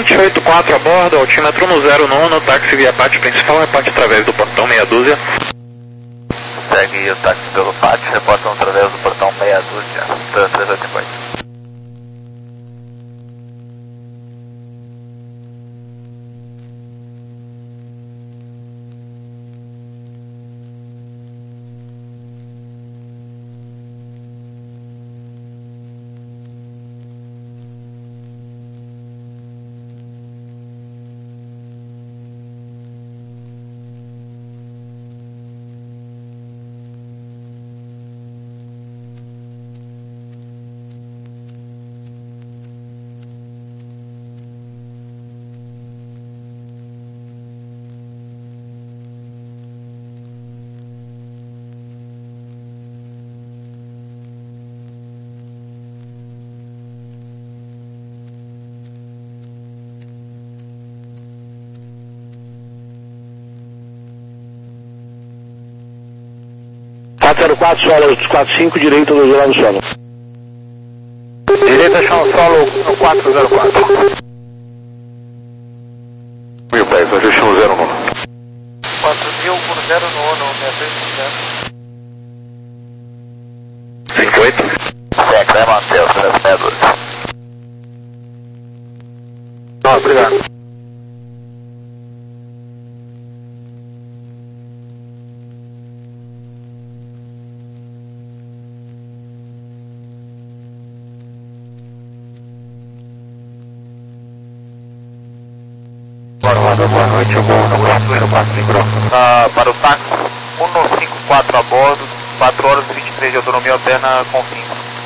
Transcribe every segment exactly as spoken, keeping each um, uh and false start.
vinte e oito quatro a bordo, altímetro no zero nono, táxi via pátio principal, reparte através do portão meia dúzia. Segue o táxi pelo pátio, reportam através do portão meia dúzia, três oito oito. quatro zero quatro, solo quatro cinco, direita do lado do solo. Direita, chão solo no quatro zero quatro. Mil pés, hoje chão zero nono. quatro mil por zero nono, sessenta e sete. cinco oito. Seca, é Matheus, três meia dúzia. Não, obrigado. Boa noite, eu vou no quatro zero quatro, uh, para o táxi cento e cinquenta e quatro a bordo, quatro horas e vinte e três de autonomia alterna com fim.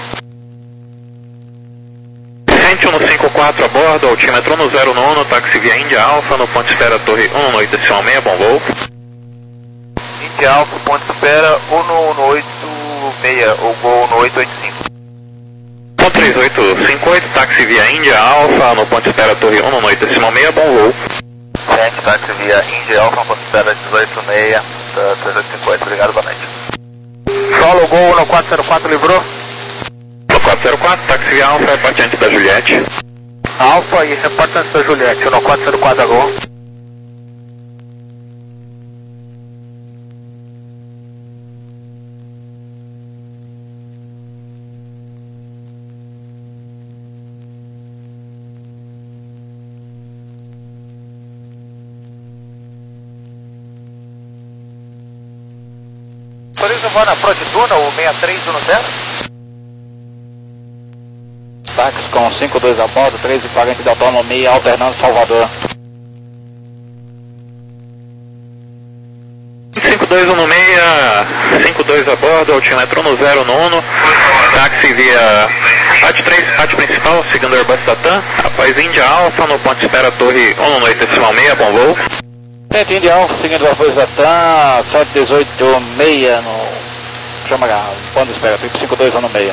cento e cinquenta e quatro a bordo, altímetro no zero nono, táxi via Índia Alfa, no ponto espera Torre um oito decimal seis, bom voo. Índia Alfa, ponto espera um oito seis, ou gol um oito oito cinco. três oito cinco oito, táxi via Índia Alfa, no ponto espera Torre um oito decimal seis, bom voo. sete, táxi via Índia Alfa, ponto espera dezoito seis, três oito cinco oito, obrigado, boa noite. Solo Gol no quatro zero quatro, livrou? No quatro zero quatro, táxi via Alfa, reparte antes da Juliette. Alfa e reparte antes da Juliette, no quatro zero quatro, Gol. Autoriza voar na Prodiduna, o seis três um zero? Táxi com cinco dois a bordo, três e quarenta de autonomia, alternando Salvador. cinco dois um seis, cinco dois a bordo, altímetro no zero nono, táxi via pátio três, pátio principal, segundo Airbus Latam, após Índia Alfa, no ponto espera Torre um oito decimal seis, bom voo. Tente Índia Alfa, seguindo a Airbus Latam, sete dezoito seis no... chama lá, ponto espera, cinco dois um seis.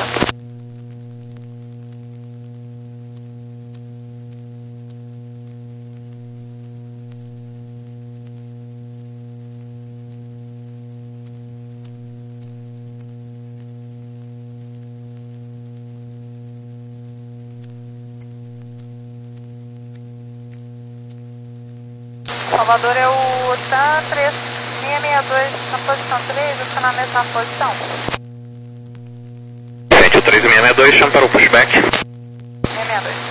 Salvador é o TAM três seis seis dois na posição três, está na mesma posição. Gente, o três seis seis dois, chama para o pushback. seis seis dois.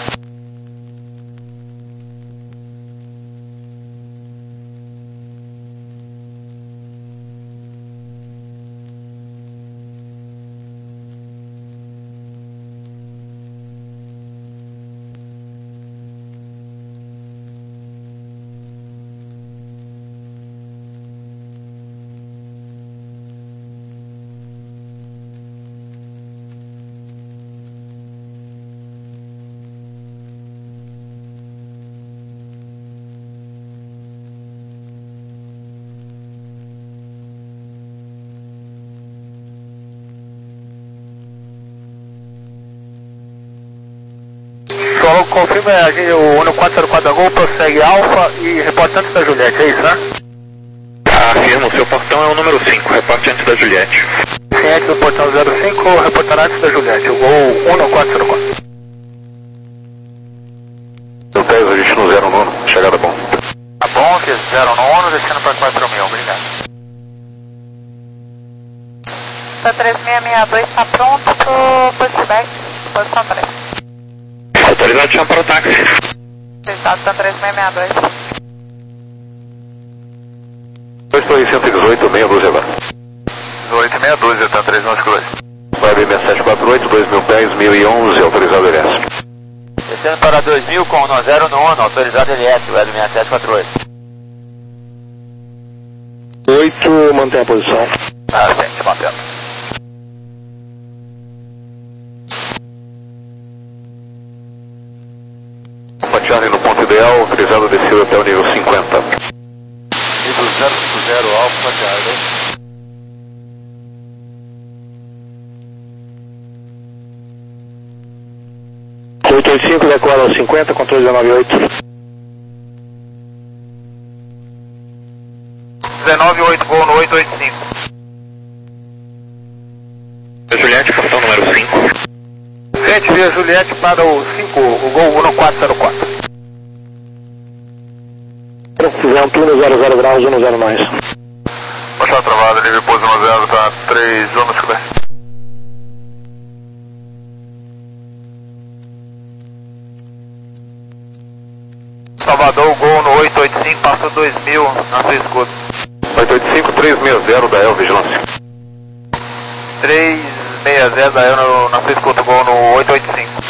Solo confirma o Uno quatro zero quatro da Gol, prossegue Alfa e reporta antes da Juliette, é isso, né? Afirmo, seu portão é o número cinco, reporte antes da Juliette. Sim, antes do portão zero cinco, reportará antes da Juliette, o Gol Uno quatro zero quatro. Eu pego a gente no para quatro mil, obrigado. Tá três seis seis dois, tá pronto pro pushback, posição três. Autorizado chama para o táxi. Autorizado, tá três seis seis dois. dois Torre cento e dezoito, meia dúzia agora. dezoito, meia dúzia, tá três nove dois. Web seis sete quatro oito, dois mil pés, mil e onze, autorizado L S. Descendo para dois mil com zero nono, autorizado L S, Web seis sete quatro oito. oito, mantém a posição. Ah, gente, mantendo. Uma Charlie no ponto ideal, autorizado desceu até o nível cinquenta. Nível zero cinco zero, Alfa Charlie. oito oito cinco, decola aos cinquenta, controle dezenove oito. dezenove oito, gol no oito oito cinco. Juliette, portão número cinco. Gente, via Juliette para o cinco, o gol um quatro zero quatro. Vento um zero zero graus, um zero mais. Baixar travada, nível pouso um zero, tá três zonas que vai. Salvador, gol no oito oito cinco, passou dois mil na sua escuta. oito oito cinco, três seis zero da El Vigilância. três seis zero da El no, na sua escuta, gol no oito oito cinco.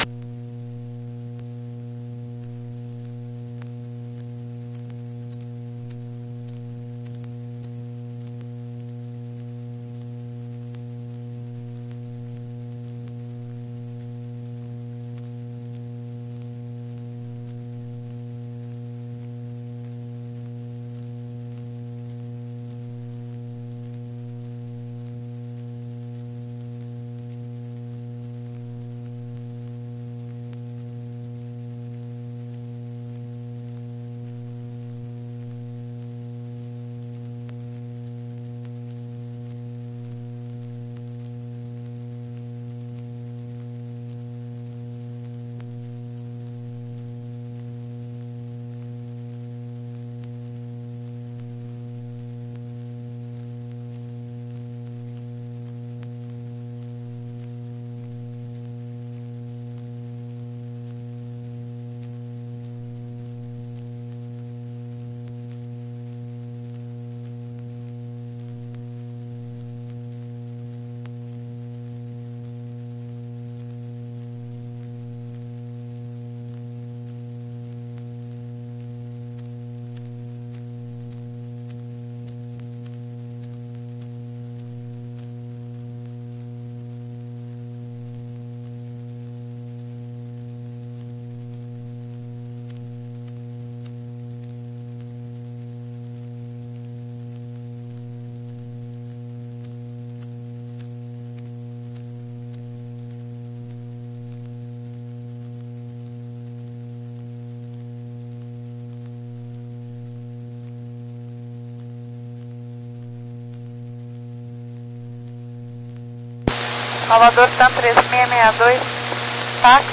Salvador, T A M três seis seis dois, táxi,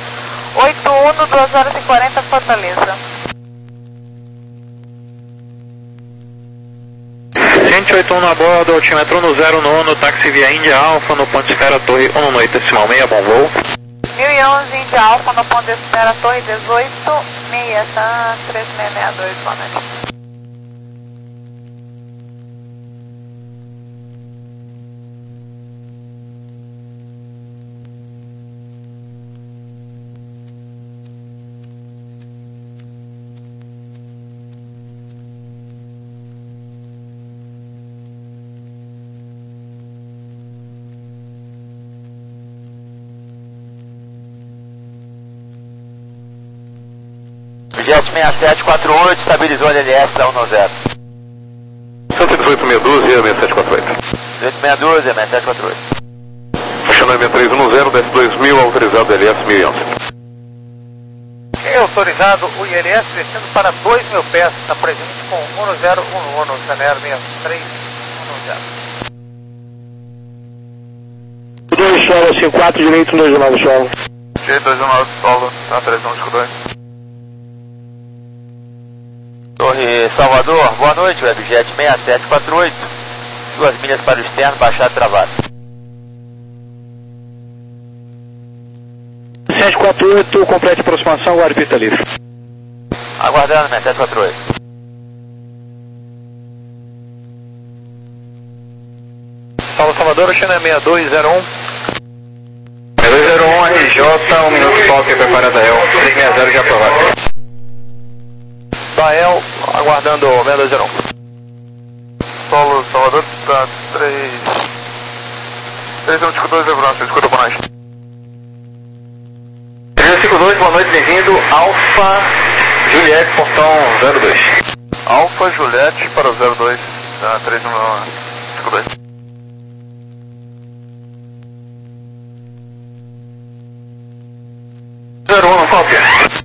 oito um, duas horas e quarenta, Fortaleza. cento e oitenta e um a bordo, altímetro no zero nono, táxi via Índia Alfa, no ponto Espera Torre um nove oito decimal seis, bom voo. mil e onze, Índia Alfa, no ponto Espera Torre dezoito seis, tá três seis seis dois, boa noite. Jet seis sete quatro oito, estabilizou a L S da um zero. cento e dezoito, meia dúzia, seis sete quatro oito. dezoito meia dúzia, seis sete quatro oito. Channel M três um zero, desce dois mil, autorizado L S mil e onze. É autorizado o I L S descendo para dois mil pés, está presente com um zero um um, Channel seis três um zero. dois solo, cinco quatro, direito, dois nove solo. G dois um nove solo, tá três um dois. Torre Salvador, boa noite, Webjet seis sete quatro oito, duas milhas para o externo, baixado e travado. sete quatro oito, complete aproximação, guarda pista livre. Aguardando, seis sete quatro oito. Paulo Salvador, China seis dois zero um. seis dois zero um, R J, um minuto toque, preparada E L, três seis zero já aprovado. Bael, aguardando seis dois zero um. Paulo Salvador, tá três... três um cinco dois, Evroncio, escuta por nós. três um cinco dois, boa noite, bem-vindo, Alfa Juliette, portão zero dois. Alfa Juliette para o zero dois, tá, três um cinco dois. zero um, cópia.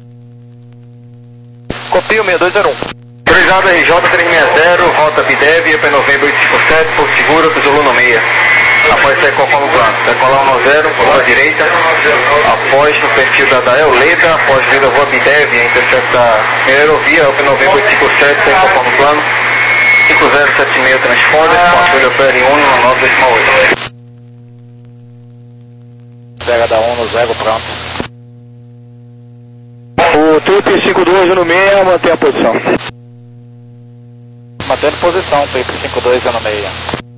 Copio seis dois zero um. Autorizado R J três seis zero, rota Bidev, E P novembro oito cinco sete, por seguro, Zulu no meia. Após ser conforme o plano. Decolar um zero, por direita. Após no perfil da Dael Leda, após vir da rua Bidev, intercept da aerovia, E P novembro oito cinco sete, ser conforme o plano. cinco zero sete seis transponder, controle opera em um no nove dois oito. Pega da um no zero, pronto. O Trip cinco dois no meia, mantém a posição. Mantendo posição, Trip cinco dois no meia.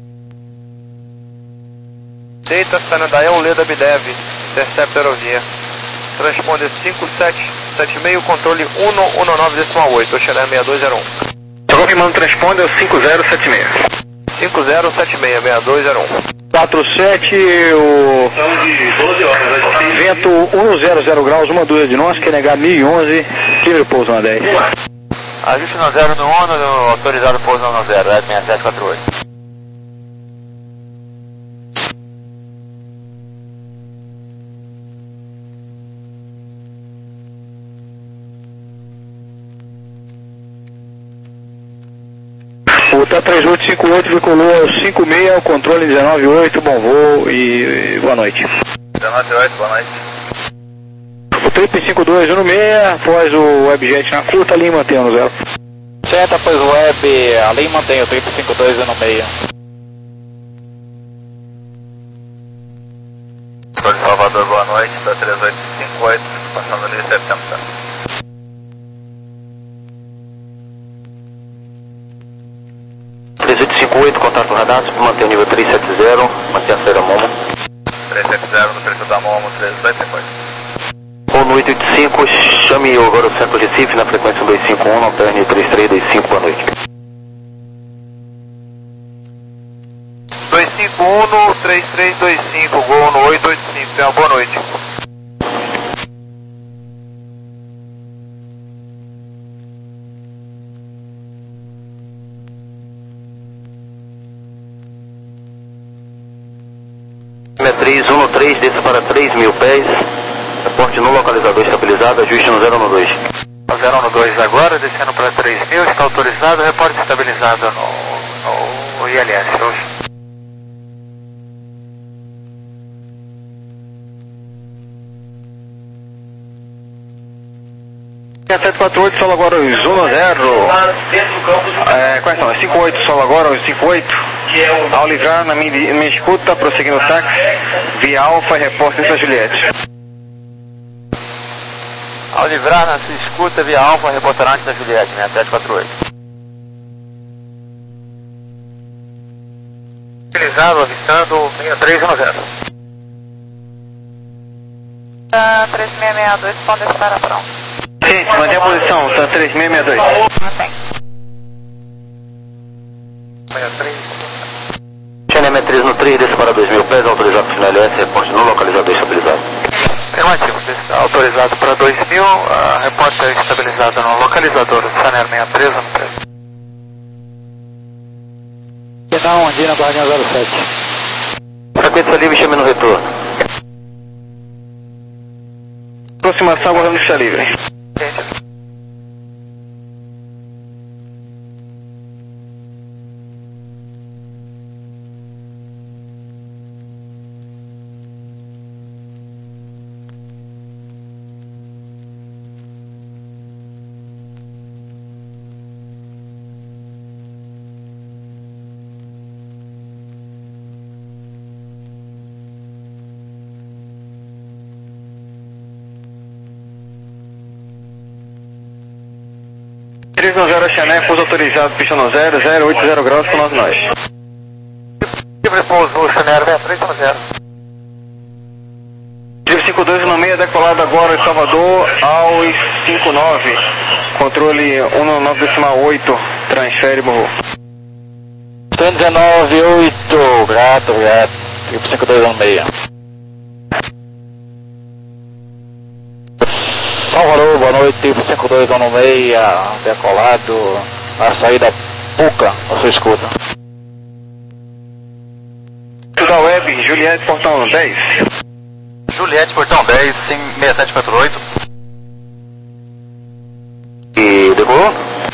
Deita, saindo da E Leda Bidev, intercept aerovia. Transponder cinco sete sete seis, controle um um nove oito, China seis dois zero um. Estou confirmando o transponder, cinco zero sete seis. cinco zero sete seis, seis dois zero um. quatro sete, o vento cento graus, uma dúzia de nós, quer negar mil e onze, livre pouso na dez. Ajuste no zero no ONU, autorizado pouso no zero, é seis sete quatro oito. O T A três oito cinco oito vinculou cinco seis, o controle dezenove oito, bom voo e, e boa noite. dezenove oito, boa noite. O Trip cinco dois no meia, após o Webjet na curta, ali mantém no zero. Certo, após o Web, ali mantém o Trip cinco dois no meia. Estou de Salvador, boa noite, da três oito cinco oito, passando ali setembro. três oito cinco oito, contato radar, mantém o nível três sete zero, mantém a saída Momo. três sete zero no preço da Momo, três dois cinco oito. ONU oito oito cinco, chame agora o centro Recife na frequência dois cinco um, na P R três três dois cinco, boa noite. dois cinco um, três três dois cinco, Gol no oito oito cinco, tenha uma boa noite. três um três, desça para três mil pés, reporte no localizador estabilizado, ajuste no zero um dois. zero um dois agora, descendo para três mil, está autorizado, reporte estabilizado no, no I L S hoje. sete quatro oito, solo agora os um zero. É, quais são? cinco oito, solo agora os cinco oito. Ao livrar na minha, minha escuta, prosseguindo o táxi, via Alfa, reporte em Juliette. Ao livrar na sua escuta, via Alfa, reportará antes da Juliette, seis sete quatro oito. Utilizado, avistando seis três um zero. Tá três seis seis dois, pode estar pronto. Sim, mantém a posição, tá três seis seis dois. Mantém. seis três. China três no três, desça para dois mil pés, autorizado para L S, reporte no localizador estabilizado. Afirmativo, autorizado para dois mil, uh, repórter estabilizado no localizador, Saner seis três um três. Não, Andina, Guardião zero sete. Frequência livre, chame no retorno. Aproximação, Guardião está livre. três nove zero Xané, pouso autorizado, pista no zero, zero oito zero graus com nós nós. Livre pouso no Xané sessenta e três no zero. Livre cinco dois no meio, decolado agora em Salvador aos cinco nove. Controle cento e nove decimal oito, transfere Borro. cento e dezenove, oito, grato, grato. Livre cinco dois no meio. Salvador, boa noite, tipo cinco dois no meia, decolado, na saída Puca, você escuta. Da web, Juliette, portão dez. Juliette, portão dez, seis sete quatro oito. E decolou?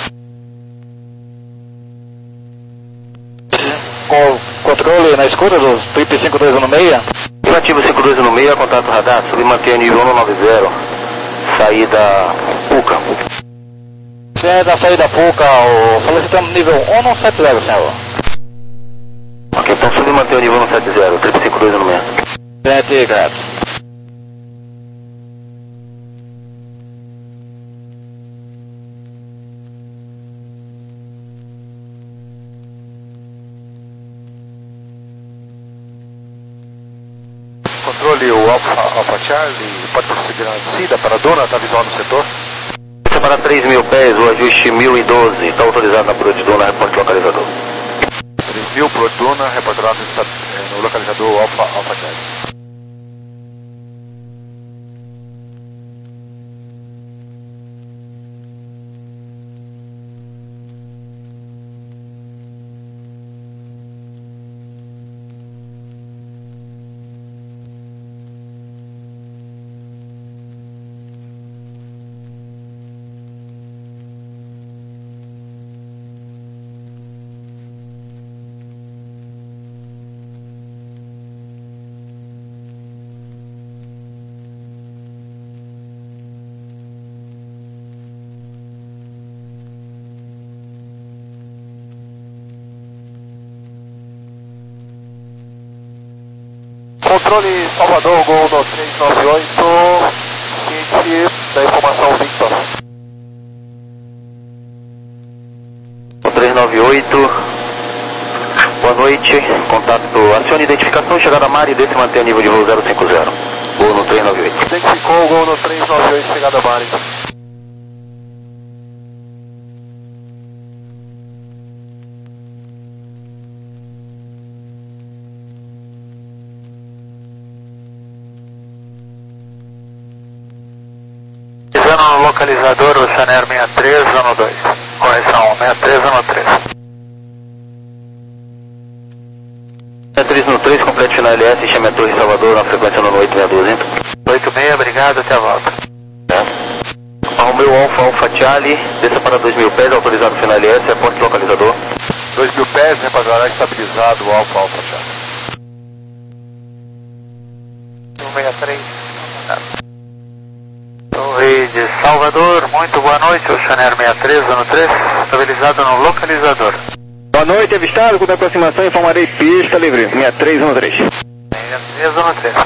Com controle na escuta dos triplo cinco dois no meia? Ativo cinco dois no meia, contato radar, subir manter nível cento e noventa. Saída Puca. Se é da saída Puca, o solicitando nível cento e setenta, senhor. Ok, então subir manter o nível cento e setenta, triplo cinco dois no meia. Gente, grato. Controle o Alpha, Alpha Charlie, pode prosseguir na descida para a dona, está visual no setor? Para três mil pés, o ajuste mil e doze, está autorizado na Pro de Dona, reporte localizador. três mil Pro de Dona, reportado no localizador Alpha, Alpha Charlie. Controle Salvador, Gol no três nove oito, ciente da informação Victor. três nove oito, boa noite, contato, acione identificação, chegada a Mari, desse manter nível de voo zero cinco zero. Gol no três nove oito. Identificou, Gol no três nove oito, chegada a Mari. No localizador, o Chanair sessenta e três, ano dois. Correção, sessenta e três, ano três. sessenta e três no três, complete final L S, chame a Torre Salvador, na frequência no oito seis dois. oito seis, obrigado, até a volta. É. Arrumei o Alpha, Alpha Charlie, desça para dois mil pés, autorizado final L S, reporte localizador. dois mil pés, reportará estabilizado o Alpha, Alpha Charlie. sessenta e três, Torre de Salvador, muito boa noite, o Chanair sessenta e três, ano três, estabilizado no localizador. Boa noite, avistado, com aproximação, informarei pista livre, sessenta e três um três. sessenta e três, ano três.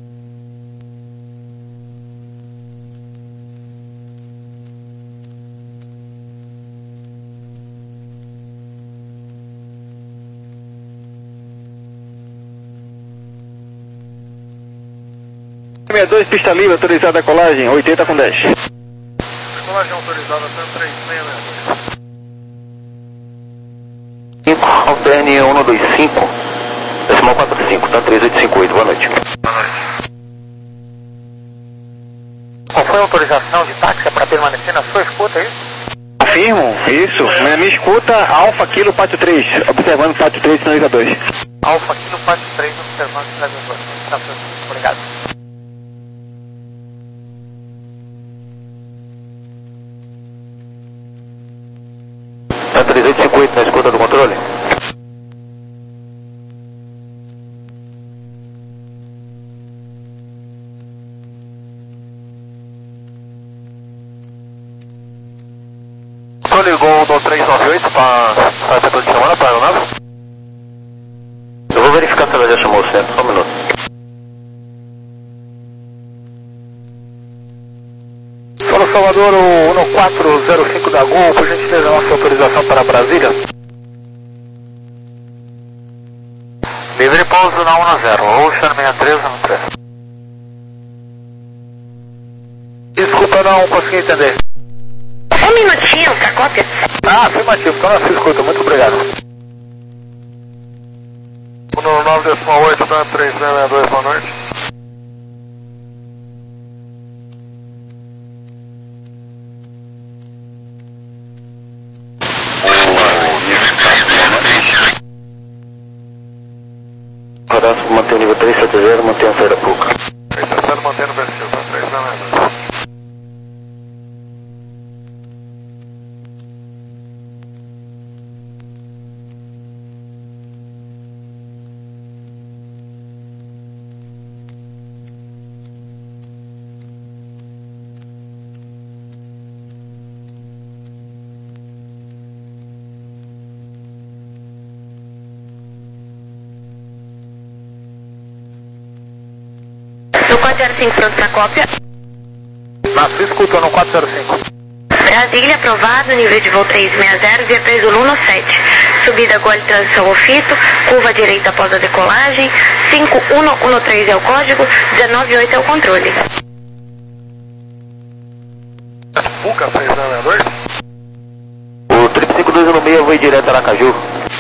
sessenta e dois, pista livre, autorizada a colagem, oitenta com dez. Colagem autorizada até três seis seis dois. cinco, alterne cento e vinte e cinco, decimal quarenta e cinco, tá? três oito cinco oito, boa noite. Boa noite. Qual foi a autorização de táxi para permanecer na sua escuta, é isso? Afirmo, isso. Na minha escuta, Alfa Kilo Pátio três, observando Pátio três, sinaliza dois. Alfa Kilo Pátio três, observando sinaliza dois. Tá, obrigado. Tá três oito cinco oito na escuta do controle? Controle Gol no três nove oito para o setor de chamada para a aeronave. Eu vou verificar se ela já chamou o centro, só um minuto. Fala Salvador, o Uno quatro zero cinco da Gol, por gentileza, nossa autorização para Brasília. Livre pouso na um zero, Ocean seis três um três. Desculpa, não consegui entender. Um minutinho para cópia. Ah, afirmativo, então nós se escuta, muito obrigado. Uno nove oito, tá três seis dois, boa noite. Horácio, mantém o nível três sete zero, mantém a saída pouca. três sete zero, mantém no perfil, tá três seis dois. No quatro zero cinco pronto para cópia. Na se escuta, no quatro zero cinco. Brasília aprovado, nível de voo três seis zero, via três do Luno sete. Subida Gol transição Ofito, curva direita após a decolagem, cinco um um três é o código, dezenove oito é o controle. Puca seis seis dois. O três cinco dois um seis vai direto a Aracaju.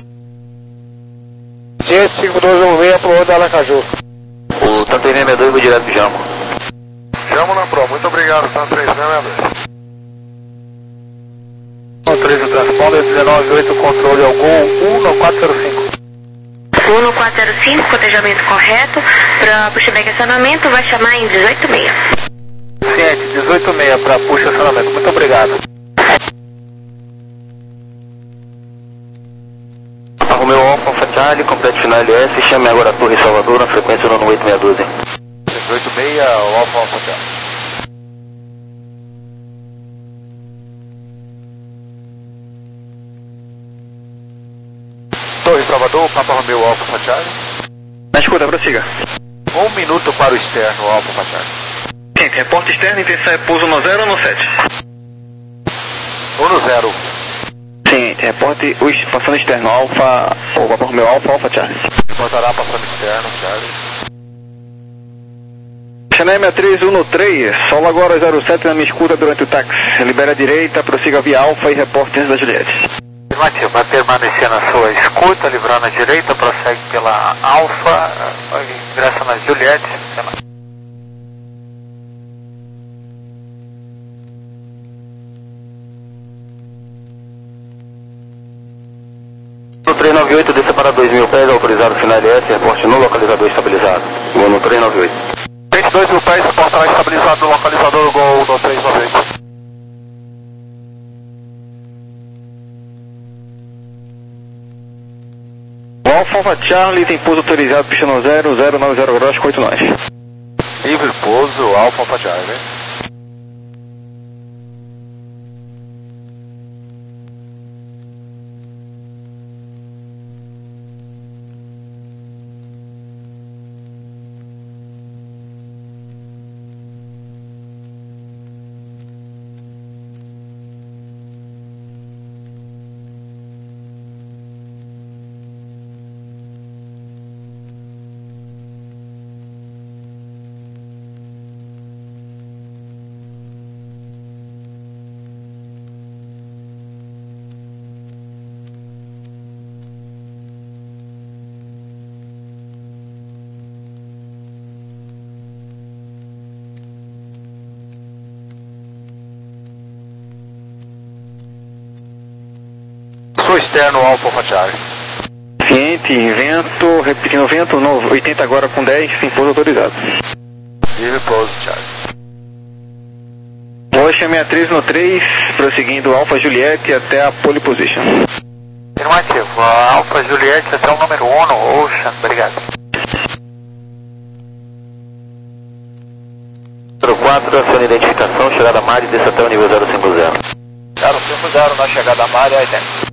G cinco dois um seis pro outro Aracaju. O Tanto seis seis dois vai direto pro Jamo. Jamo na Pro, muito obrigado, Tanto três seis dois. três o transponder, dezenove oito, controle ao Gol, Uno quatro zero cinco. Uno quatro zero cinco, cotejamento correto, para pushback acionamento, vai chamar em dezoito seis. Ciente, dezoito seis para puxa acionamento, muito obrigado. Arrumei o Alfa Alfa Charlie, complete final L S, chame agora a Torre Salvador na frequência no oito seis um dois. dezoito seis, o Alfa Alfa Charlie. Torre Salvador, Papa Romeo Alfa Charlie. Na escuta, prossiga. Um minuto para o externo, Alfa Charlie. Sim, reporte externo, intenção é pouso no zero ou no sete? um no zero. Sim, reporte os, passando externo, Alfa, ou Papa Romeo Alfa, Alfa Charlie. Reportará passando externo, Charlie. Chanel seis três um três, solo agora zero sete na minha escuta durante o táxi. Libera a direita, prossiga via Alfa e reporte antes da Juliette. Afirmativo, vai permanecer na sua escuta, livrando a direita, prossegue pela Alfa, ingressa na Juliette. No três nove oito, desça para dois mil pés, autorizado final L S, reporte no localizador estabilizado. Gol no três nove oito. vinte e dois mil pés, reportará estabilizado no localizador Gol no três nove oito. Alfa Alfa Charlie tem pouso autorizado, pista no zero zero nove zero graus, oito nós. Livre pouso, Alfa Alfa Charlie. Sul externo, Alfa Alfa Charlie. Ciente, vento, repetindo vento, no, oitenta agora com dez, sem pouso autorizado. Livre pouso, Charlie. Ocean seis três no três, prosseguindo Alfa Juliette até a pole position. Afirmativo, Alfa Juliette até o número um no Ocean, obrigado. Número quatro, aciona identificação, chegada a Mari, desça até o nível zero cinco zero. zero cinco zero na chegada a Mari, oitenta.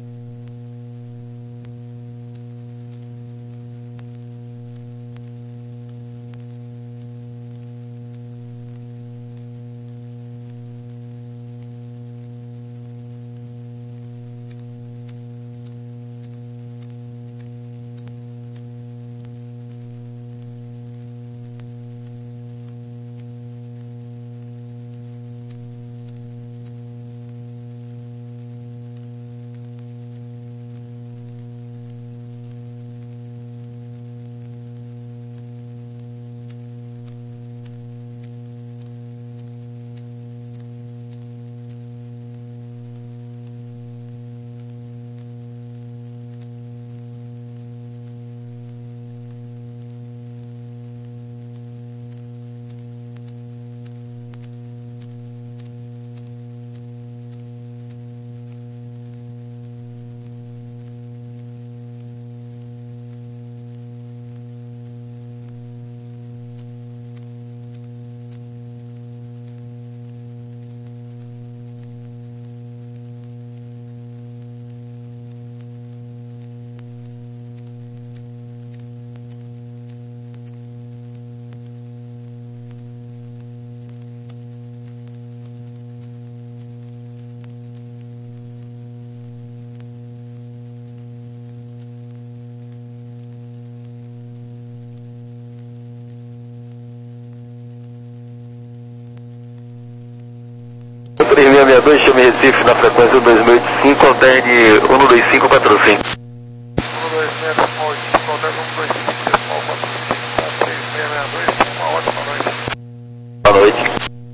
três seis seis dois, chame Recife na frequência dois mil e oitenta e cinco, alterne um dois cinco quatro cinco. um dois seis cinco, alterne um dois cinco, decimal quatro cinco, três seis seis dois, uma ótima noite. Boa noite.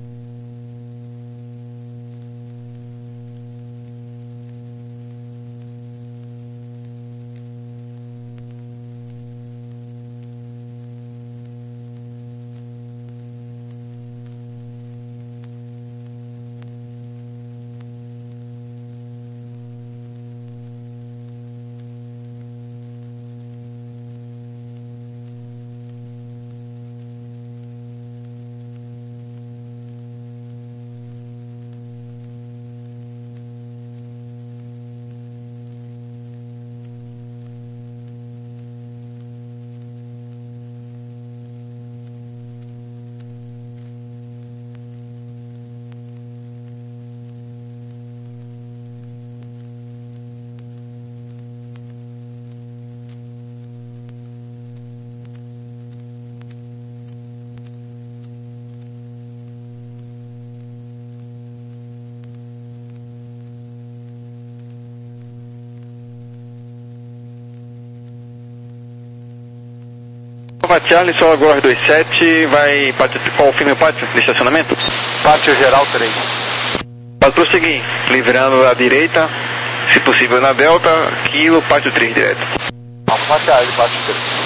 Charlie, só agora dois sete, vai qual o filme o pátio de estacionamento? Pátio geral três. Pode prosseguir, livrando à direita, se possível na delta, quilo, pátio três direto. Alfa Charlie, pátio três.